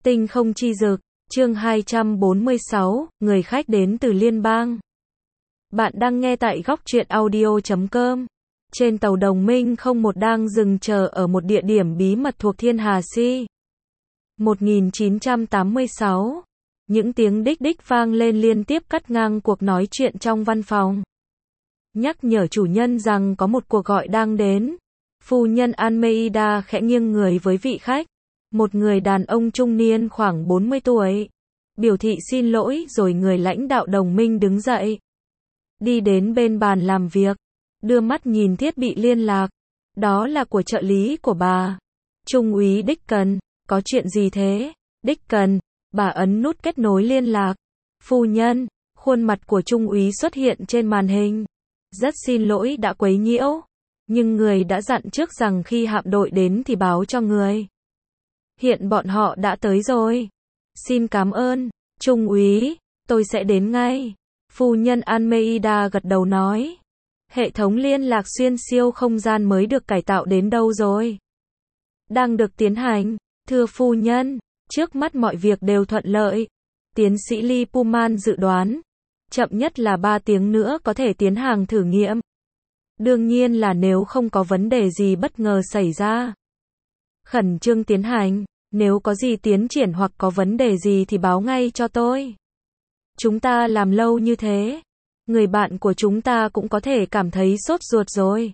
Tinh không chi dực, chương 246, người khách đến từ liên bang. Bạn đang nghe tại góc truyện audio.com. Trên tàu Đồng Minh 01 đang dừng chờ ở một địa điểm bí mật thuộc Thiên Hà Sea. 1986. Những tiếng đích đích vang lên liên tiếp cắt ngang cuộc nói chuyện trong văn phòng. Nhắc nhở chủ nhân rằng có một cuộc gọi đang đến. Phu nhân Almeida khẽ nghiêng người với vị khách. Một người đàn ông trung niên khoảng 40 tuổi. Biểu thị xin lỗi rồi người lãnh đạo Đồng Minh đứng dậy. Đi đến bên bàn làm việc. Đưa mắt nhìn thiết bị liên lạc. Đó là của trợ lý của bà. Trung úy Dickon, có chuyện gì thế? Dickon, bà ấn nút kết nối liên lạc. Phu nhân, khuôn mặt của Trung úy xuất hiện trên màn hình. Rất xin lỗi đã quấy nhiễu. Nhưng người đã dặn trước rằng khi hạm đội đến thì báo cho người. Hiện bọn họ đã tới rồi. Xin cảm ơn, Trung úy, tôi sẽ đến ngay. Phu nhân Almeida gật đầu nói. Hệ thống liên lạc xuyên siêu không gian mới được cải tạo đến đâu rồi? Đang được tiến hành, thưa phu nhân, trước mắt mọi việc đều thuận lợi. Tiến sĩ Lee Pullman dự đoán, chậm nhất là 3 tiếng nữa có thể tiến hành thử nghiệm. Đương nhiên là nếu không có vấn đề gì bất ngờ xảy ra. Khẩn trương tiến hành, nếu có gì tiến triển hoặc có vấn đề gì thì báo ngay cho tôi. Chúng ta làm lâu như thế, người bạn của chúng ta cũng có thể cảm thấy sốt ruột rồi.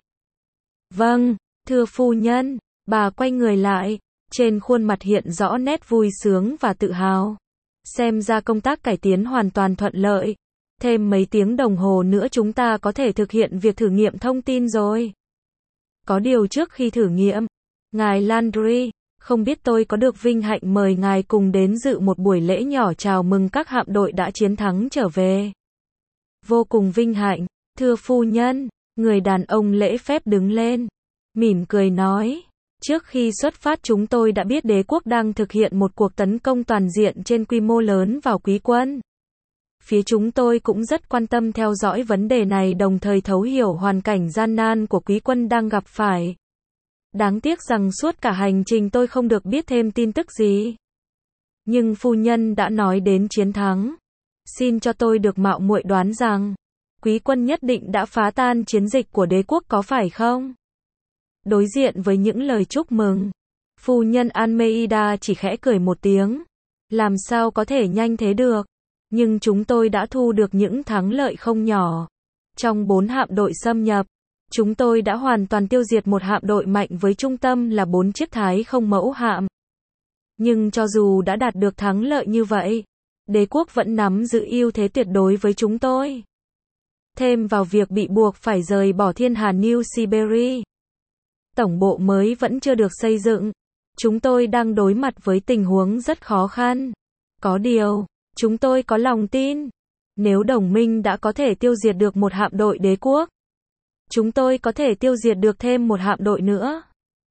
Vâng, thưa phu nhân, bà quay người lại, trên khuôn mặt hiện rõ nét vui sướng và tự hào. Xem ra công tác cải tiến hoàn toàn thuận lợi. Thêm mấy tiếng đồng hồ nữa chúng ta có thể thực hiện việc thử nghiệm thông tin rồi. Có điều trước khi thử nghiệm, ngài Landry, không biết tôi có được vinh hạnh mời ngài cùng đến dự một buổi lễ nhỏ chào mừng các hạm đội đã chiến thắng trở về. Vô cùng vinh hạnh, thưa phu nhân, người đàn ông lễ phép đứng lên, mỉm cười nói. Trước khi xuất phát chúng tôi đã biết đế quốc đang thực hiện một cuộc tấn công toàn diện trên quy mô lớn vào quý quân. Phía chúng tôi cũng rất quan tâm theo dõi vấn đề này đồng thời thấu hiểu hoàn cảnh gian nan của quý quân đang gặp phải. Đáng tiếc rằng suốt cả hành trình tôi không được biết thêm tin tức gì. Nhưng phu nhân đã nói đến chiến thắng. Xin cho tôi được mạo muội đoán rằng, quý quân nhất định đã phá tan chiến dịch của đế quốc có phải không? Đối diện với những lời chúc mừng, phu nhân Almeida chỉ khẽ cười một tiếng. Làm sao có thể nhanh thế được? Nhưng chúng tôi đã thu được những thắng lợi không nhỏ. Trong 4 hạm đội xâm nhập, chúng tôi đã hoàn toàn tiêu diệt một hạm đội mạnh với trung tâm là 4 chiếc Thái không mẫu hạm. Nhưng cho dù đã đạt được thắng lợi như vậy, đế quốc vẫn nắm giữ ưu thế tuyệt đối với chúng tôi. Thêm vào việc bị buộc phải rời bỏ Thiên Hà New Siberia. Tổng bộ mới vẫn chưa được xây dựng. Chúng tôi đang đối mặt với tình huống rất khó khăn. Có điều, chúng tôi có lòng tin. Nếu Đồng Minh đã có thể tiêu diệt được một hạm đội đế quốc, chúng tôi có thể tiêu diệt được thêm một hạm đội nữa.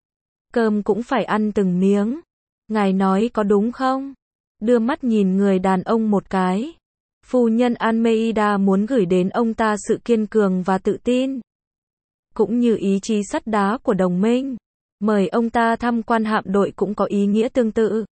Cơm cũng phải ăn từng miếng. Ngài nói có đúng không? Đưa mắt nhìn người đàn ông một cái. Phu nhân Almeida muốn gửi đến ông ta sự kiên cường và tự tin. Cũng như ý chí sắt đá của Đồng Minh. Mời ông ta tham quan hạm đội cũng có ý nghĩa tương tự.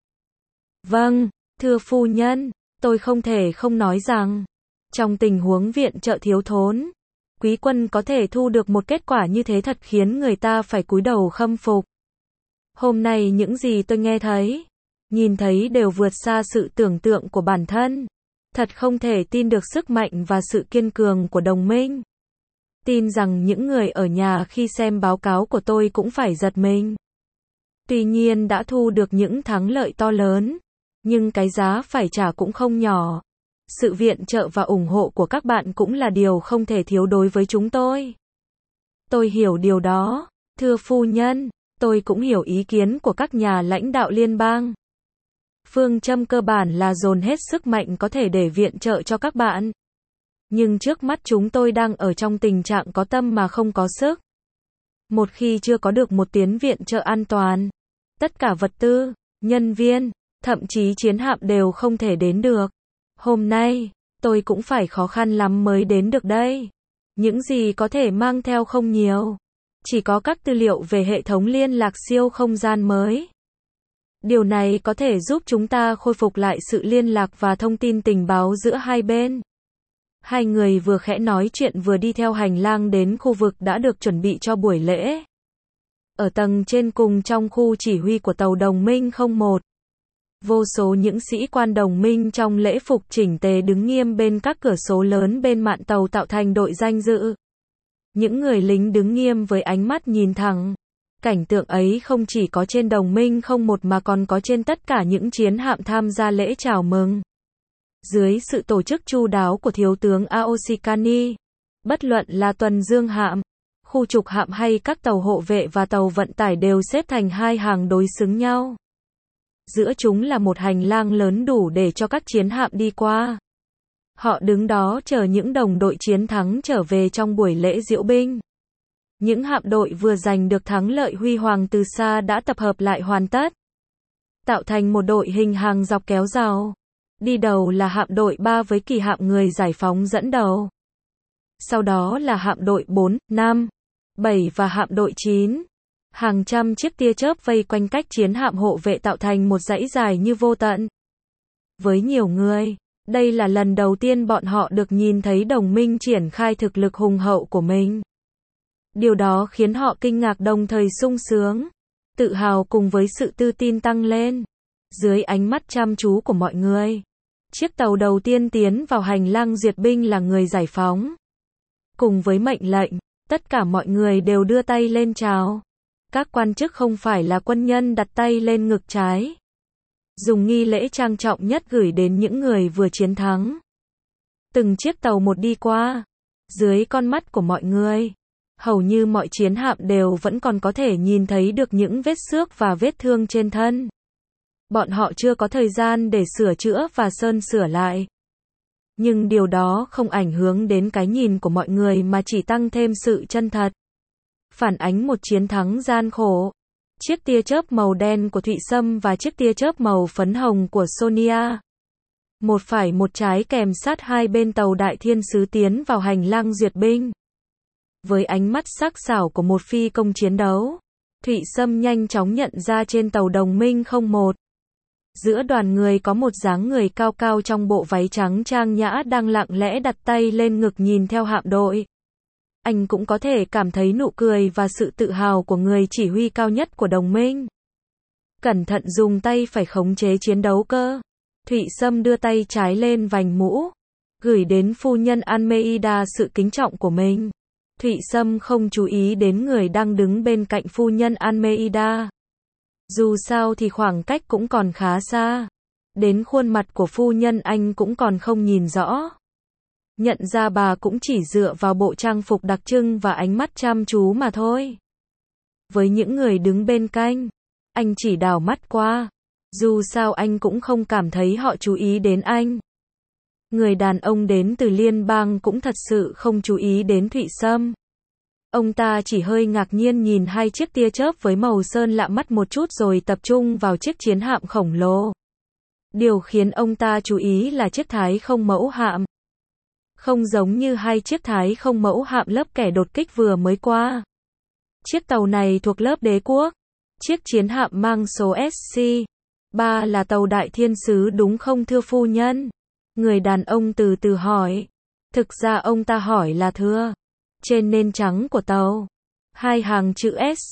Vâng, thưa phu nhân, tôi không thể không nói rằng, trong tình huống viện trợ thiếu thốn, quý quân có thể thu được một kết quả như thế thật khiến người ta phải cúi đầu khâm phục. Hôm nay những gì tôi nghe thấy, nhìn thấy đều vượt xa sự tưởng tượng của bản thân. Thật không thể tin được sức mạnh và sự kiên cường của Đồng Minh. Tin rằng những người ở nhà khi xem báo cáo của tôi cũng phải giật mình. Tuy nhiên đã thu được những thắng lợi to lớn, nhưng cái giá phải trả cũng không nhỏ. Sự viện trợ và ủng hộ của các bạn cũng là điều không thể thiếu đối với chúng tôi. Tôi hiểu điều đó, thưa phu nhân, tôi cũng hiểu ý kiến của các nhà lãnh đạo liên bang. Phương châm cơ bản là dồn hết sức mạnh có thể để viện trợ cho các bạn. Nhưng trước mắt chúng tôi đang ở trong tình trạng có tâm mà không có sức. Một khi chưa có được một tuyến viện trợ an toàn, tất cả vật tư, nhân viên, thậm chí chiến hạm đều không thể đến được. Hôm nay, tôi cũng phải khó khăn lắm mới đến được đây. Những gì có thể mang theo không nhiều. Chỉ có các tư liệu về hệ thống liên lạc siêu không gian mới. Điều này có thể giúp chúng ta khôi phục lại sự liên lạc và thông tin tình báo giữa hai bên. Hai người vừa khẽ nói chuyện vừa đi theo hành lang đến khu vực đã được chuẩn bị cho buổi lễ. Ở tầng trên cùng trong khu chỉ huy của tàu đồng minh 01, vô số những sĩ quan đồng minh trong lễ phục chỉnh tề đứng nghiêm bên các cửa sổ lớn bên mạn tàu tạo thành đội danh dự. Những người lính đứng nghiêm với ánh mắt nhìn thẳng. Cảnh tượng ấy không chỉ có trên đồng minh 01 mà còn có trên tất cả những chiến hạm tham gia lễ chào mừng. Dưới sự tổ chức chu đáo của thiếu tướng Aoshi Kani, bất luận là tuần dương hạm, khu trục hạm hay các tàu hộ vệ và tàu vận tải đều xếp thành hai hàng đối xứng nhau. Giữa chúng là một hành lang lớn đủ để cho các chiến hạm đi qua. Họ đứng đó chờ những đồng đội chiến thắng trở về trong buổi lễ diễu binh. Những hạm đội vừa giành được thắng lợi huy hoàng từ xa đã tập hợp lại hoàn tất, tạo thành một đội hình hàng dọc kéo rào. Đi đầu là hạm đội 3 với kỳ hạm người giải phóng dẫn đầu. Sau đó là hạm đội 4, 5, 7 và hạm đội 9. Hàng trăm chiếc tia chớp vây quanh cách chiến hạm hộ vệ tạo thành một dãy dài như vô tận. Với nhiều người, đây là lần đầu tiên bọn họ được nhìn thấy đồng minh triển khai thực lực hùng hậu của mình. Điều đó khiến họ kinh ngạc đồng thời sung sướng, tự hào cùng với sự tự tin tăng lên. Dưới ánh mắt chăm chú của mọi người, chiếc tàu đầu tiên tiến vào hành lang duyệt binh là người giải phóng. Cùng với mệnh lệnh, tất cả mọi người đều đưa tay lên chào. Các quan chức không phải là quân nhân đặt tay lên ngực trái, dùng nghi lễ trang trọng nhất gửi đến những người vừa chiến thắng. Từng chiếc tàu một đi qua, dưới con mắt của mọi người, hầu như mọi chiến hạm đều vẫn còn có thể nhìn thấy được những vết xước và vết thương trên thân. Bọn họ chưa có thời gian để sửa chữa và sơn sửa lại. Nhưng điều đó không ảnh hưởng đến cái nhìn của mọi người mà chỉ tăng thêm sự chân thật. Phản ánh một chiến thắng gian khổ. Chiếc tia chớp màu đen của Thụy Sâm và chiếc tia chớp màu phấn hồng của Sonia. Một phải một trái kèm sát hai bên tàu Đại Thiên Sứ tiến vào hành lang duyệt binh. Với ánh mắt sắc sảo của một phi công chiến đấu, Thụy Sâm nhanh chóng nhận ra trên tàu đồng minh 01. Giữa đoàn người có một dáng người cao cao trong bộ váy trắng trang nhã đang lặng lẽ đặt tay lên ngực nhìn theo hạm đội. Anh cũng có thể cảm thấy nụ cười và sự tự hào của người chỉ huy cao nhất của đồng minh. Cẩn thận dùng tay phải khống chế chiến đấu cơ. Thụy Sâm đưa tay trái lên vành mũ, gửi đến phu nhân Almeida sự kính trọng của mình. Thụy Sâm không chú ý đến người đang đứng bên cạnh phu nhân Almeida. Dù sao thì khoảng cách cũng còn khá xa. Đến khuôn mặt của phu nhân anh cũng còn không nhìn rõ. Nhận ra bà cũng chỉ dựa vào bộ trang phục đặc trưng và ánh mắt chăm chú mà thôi. Với những người đứng bên cạnh, anh chỉ đảo mắt qua. Dù sao anh cũng không cảm thấy họ chú ý đến anh. Người đàn ông đến từ liên bang cũng thật sự không chú ý đến Thụy Sâm. Ông ta chỉ hơi ngạc nhiên nhìn hai chiếc tia chớp với màu sơn lạ mắt một chút rồi tập trung vào chiếc chiến hạm khổng lồ. Điều khiến ông ta chú ý là chiếc Thái Không mẫu hạm. Không giống như hai chiếc Thái Không mẫu hạm lớp kẻ đột kích vừa mới qua. Chiếc tàu này thuộc lớp Đế quốc. Chiếc chiến hạm mang số SC-3 là tàu Đại Thiên Sứ đúng không thưa phu nhân? Người đàn ông từ từ hỏi. Thực ra ông ta hỏi là thưa. Trên nền trắng của tàu, hai hàng chữ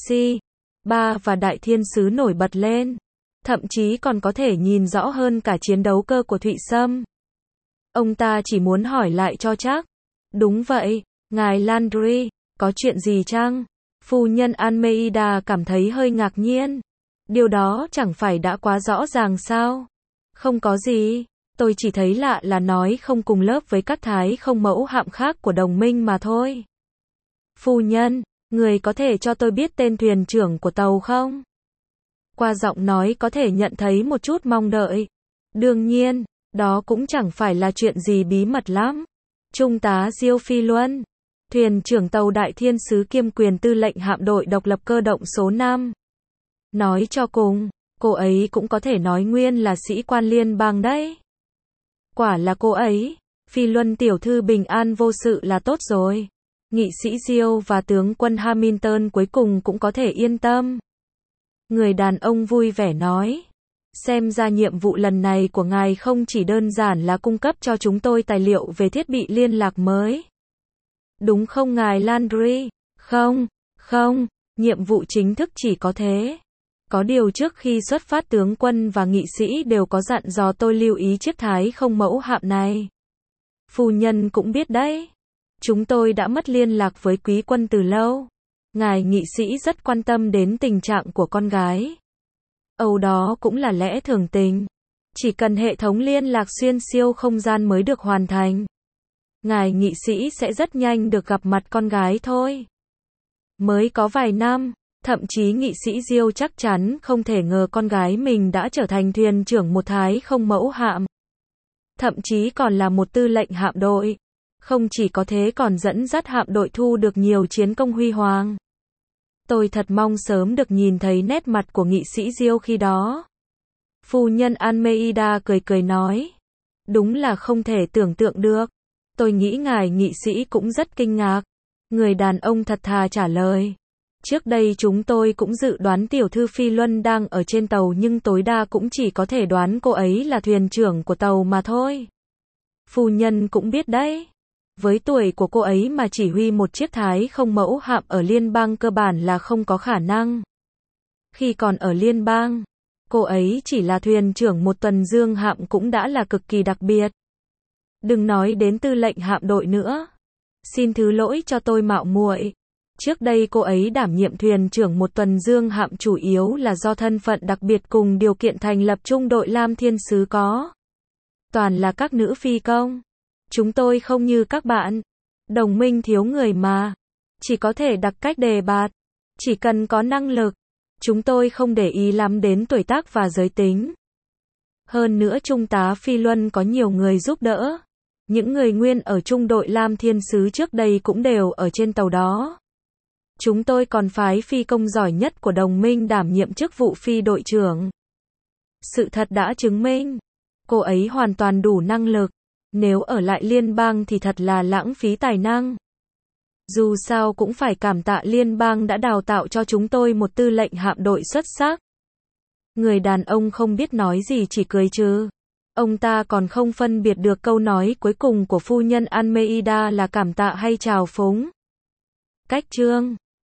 SC-3 và Đại Thiên Sứ nổi bật lên. Thậm chí còn có thể nhìn rõ hơn cả chiến đấu cơ của Thụy Sâm. Ông ta chỉ muốn hỏi lại cho chắc. Đúng vậy, ngài Landry, có chuyện gì chăng? Phu nhân Almeida cảm thấy hơi ngạc nhiên. Điều đó chẳng phải đã quá rõ ràng sao? Không có gì, tôi chỉ thấy lạ là nói không cùng lớp với các Thái Không mẫu hạm khác của đồng minh mà thôi. Phu nhân, người có thể cho tôi biết tên thuyền trưởng của tàu không? Qua giọng nói có thể nhận thấy một chút mong đợi. Đương nhiên, đó cũng chẳng phải là chuyện gì bí mật lắm. Trung tá Diêu Phi Luân, thuyền trưởng tàu Đại Thiên Sứ kiêm quyền tư lệnh hạm đội độc lập cơ động số 5. Nói cho cùng, cô ấy cũng có thể nói nguyên là sĩ quan liên bang đấy. Quả là cô ấy. Phi Luân tiểu thư bình an vô sự là tốt rồi. Nghị sĩ Diêu và tướng quân Hamilton cuối cùng cũng có thể yên tâm. Người đàn ông vui vẻ nói. Xem ra nhiệm vụ lần này của ngài không chỉ đơn giản là cung cấp cho chúng tôi tài liệu về thiết bị liên lạc mới. Đúng không ngài Landry? Không, nhiệm vụ chính thức chỉ có thế. Có điều trước khi xuất phát tướng quân và nghị sĩ đều có dặn dò tôi lưu ý chiếc thái không mẫu hạm này. Phu nhân cũng biết đấy. Chúng tôi đã mất liên lạc với quý quân từ lâu. Ngài nghị sĩ rất quan tâm đến tình trạng của con gái. Âu đó cũng là lẽ thường tình. Chỉ cần hệ thống liên lạc xuyên siêu không gian mới được hoàn thành. Ngài nghị sĩ sẽ rất nhanh được gặp mặt con gái thôi. Mới có vài năm, thậm chí nghị sĩ Diêu chắc chắn không thể ngờ con gái mình đã trở thành thuyền trưởng một thái không mẫu hạm. Thậm chí còn là một tư lệnh hạm đội. Không chỉ có thế còn dẫn dắt hạm đội thu được nhiều chiến công huy hoàng. Tôi thật mong sớm được nhìn thấy nét mặt của nghị sĩ Diêu khi đó. Phu nhân Almeida cười cười nói. Đúng là không thể tưởng tượng được. Tôi nghĩ ngài nghị sĩ cũng rất kinh ngạc. Người đàn ông thật thà trả lời. Trước đây chúng tôi cũng dự đoán tiểu thư Phi Luân đang ở trên tàu nhưng tối đa cũng chỉ có thể đoán cô ấy là thuyền trưởng của tàu mà thôi. Phu nhân cũng biết đấy. Với tuổi của cô ấy mà chỉ huy một chiếc thái không mẫu hạm ở liên bang cơ bản là không có khả năng. Khi còn ở liên bang, cô ấy chỉ là thuyền trưởng một tuần dương hạm cũng đã là cực kỳ đặc biệt. Đừng nói đến tư lệnh hạm đội nữa. Xin thứ lỗi cho tôi mạo muội. Trước đây cô ấy đảm nhiệm thuyền trưởng một tuần dương hạm chủ yếu là do thân phận đặc biệt cùng điều kiện thành lập trung đội Lam Thiên Sứ có. Toàn là các nữ phi công. Chúng tôi không như các bạn. Đồng minh thiếu người mà. Chỉ có thể đặt cách đề bạt. Chỉ cần có năng lực. Chúng tôi không để ý lắm đến tuổi tác và giới tính. Hơn nữa Trung tá Phi Luân có nhiều người giúp đỡ. Những người nguyên ở trung đội Lam Thiên Sứ trước đây cũng đều ở trên tàu đó. Chúng tôi còn phái phi công giỏi nhất của đồng minh đảm nhiệm chức vụ phi đội trưởng. Sự thật đã chứng minh. Cô ấy hoàn toàn đủ năng lực. Nếu ở lại liên bang thì thật là lãng phí tài năng. Dù sao cũng phải cảm tạ liên bang đã đào tạo cho chúng tôi một tư lệnh hạm đội xuất sắc. Người đàn ông không biết nói gì chỉ cười trừ. Ông ta còn không phân biệt được câu nói cuối cùng của phu nhân Almeida là cảm tạ hay trào phúng. Cách chương